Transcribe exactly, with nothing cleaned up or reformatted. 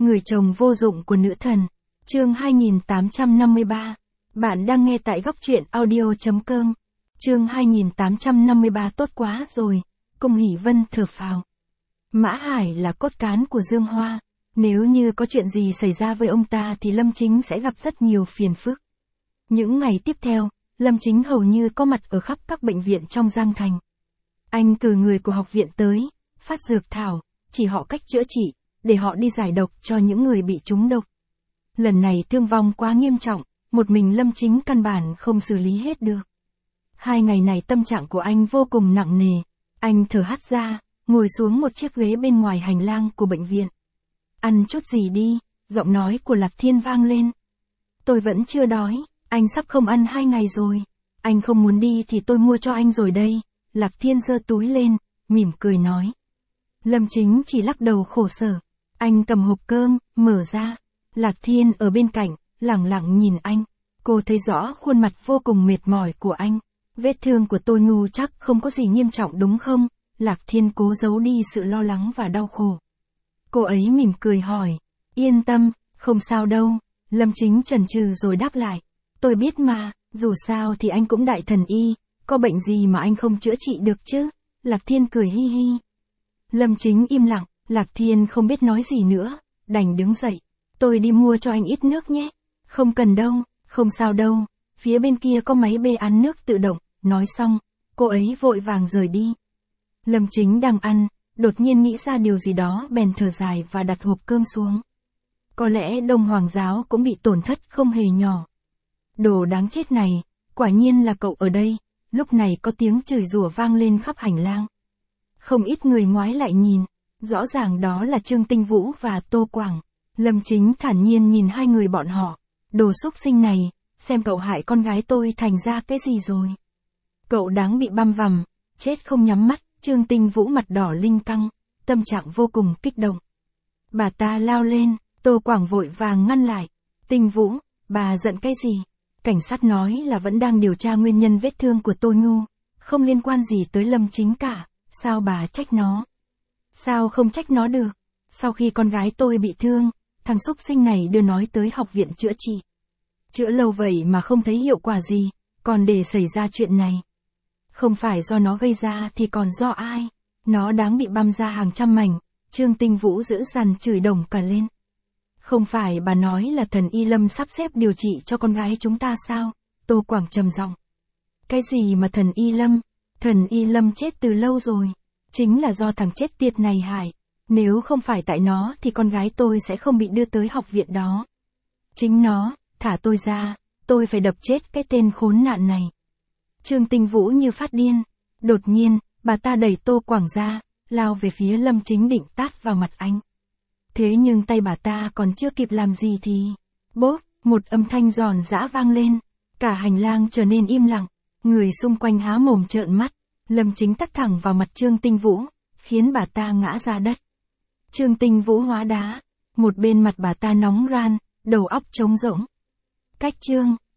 Người chồng vô dụng của nữ thần. Chương hai nghìn tám trăm năm mươi ba. Bạn đang nghe tại góc truyện audio chấm com. Chương hai nghìn tám trăm năm mươi ba tốt quá rồi. Cung Hỷ Vân thở phào. Mã Hải là cốt cán của Dương Hoa. Nếu như có chuyện gì xảy ra với ông ta thì Lâm Chính sẽ gặp rất nhiều phiền phức. Những ngày tiếp theo, Lâm Chính hầu như có mặt ở khắp các bệnh viện trong Giang Thành. Anh cử người của học viện tới, phát dược thảo, chỉ họ cách chữa trị, để họ đi giải độc cho những người bị trúng độc. Lần này thương vong quá nghiêm trọng, một mình Lâm Chính căn bản không xử lý hết được. Hai ngày này tâm trạng của anh vô cùng nặng nề, anh thở hắt ra, ngồi xuống một chiếc ghế bên ngoài hành lang của bệnh viện. Ăn chút gì đi, giọng nói của Lạc Thiên vang lên. Tôi vẫn chưa đói, anh sắp không ăn hai ngày rồi. Anh không muốn đi thì tôi mua cho anh rồi đây. Lạc Thiên giơ túi lên, mỉm cười nói. Lâm Chính chỉ lắc đầu khổ sở. Anh cầm hộp cơm, mở ra. Lạc Thiên ở bên cạnh, lẳng lặng nhìn anh. Cô thấy rõ khuôn mặt vô cùng mệt mỏi của anh. Vết thương của tôi ngu chắc không có gì nghiêm trọng đúng không? Lạc Thiên cố giấu đi sự lo lắng và đau khổ. Cô ấy mỉm cười hỏi. Yên tâm, không sao đâu. Lâm Chính chần chừ rồi đáp lại. Tôi biết mà, dù sao thì anh cũng đại thần y. Có bệnh gì mà anh không chữa trị được chứ? Lạc Thiên cười hi hi. Lâm Chính im lặng, Lạc Thiên không biết nói gì nữa, đành đứng dậy. Tôi đi mua cho anh ít nước nhé. Không cần đâu, không sao đâu, phía bên kia có máy bê án nước tự động. Nói xong, cô ấy vội vàng rời đi. Lâm Chính đang ăn, đột nhiên nghĩ ra điều gì đó bèn thở dài và đặt hộp cơm xuống. Có lẽ Đông Hoàng giáo cũng bị tổn thất không hề nhỏ. Đồ đáng chết này, quả nhiên là cậu ở đây. Lúc này có tiếng chửi rủa vang lên khắp hành lang. Không ít người ngoái lại nhìn, rõ ràng đó là Trương Tinh Vũ và Tô Quảng. Lâm Chính thản nhiên nhìn hai người bọn họ. Đồ xúc sinh này, xem cậu hại con gái tôi thành ra cái gì rồi. Cậu đáng bị băm vằm, chết không nhắm mắt. Trương Tinh Vũ mặt đỏ linh căng, tâm trạng vô cùng kích động. Bà ta lao lên, Tô Quảng vội vàng ngăn lại. Tinh Vũ, bà giận cái gì? Cảnh sát nói là vẫn đang điều tra nguyên nhân vết thương của Tô Nhu, không liên quan gì tới Lâm Chính cả, sao bà trách nó? Sao không trách nó được? Sau khi con gái tôi bị thương, thằng xúc sinh này đưa nói tới học viện chữa trị. Chữa lâu vậy mà không thấy hiệu quả gì, còn để xảy ra chuyện này. Không phải do nó gây ra thì còn do ai? Nó đáng bị băm ra hàng trăm mảnh. Trương Tinh Vũ dữ dằn chửi đồng cả lên. Không phải bà nói là thần Y Lâm sắp xếp điều trị cho con gái chúng ta sao? Tô Quảng trầm giọng. Cái gì mà thần Y Lâm? Thần Y Lâm chết từ lâu rồi. Chính là do thằng chết tiệt này hại. Nếu không phải tại nó thì con gái tôi sẽ không bị đưa tới học viện đó. Chính nó, thả tôi ra, tôi phải đập chết cái tên khốn nạn này. Trương Tinh Vũ như phát điên. Đột nhiên, bà ta đẩy Tô Quảng ra, lao về phía Lâm Chính định tát vào mặt anh. Thế nhưng tay bà ta còn chưa kịp làm gì thì... Bốp, một âm thanh giòn giã vang lên. Cả hành lang trở nên im lặng. Người xung quanh há mồm trợn mắt. Lâm Chính tát thẳng vào mặt Trương Tinh Vũ, khiến bà ta ngã ra đất. Trương Tinh Vũ hóa đá. Một bên mặt bà ta nóng ran, đầu óc trống rỗng. Cách Trương,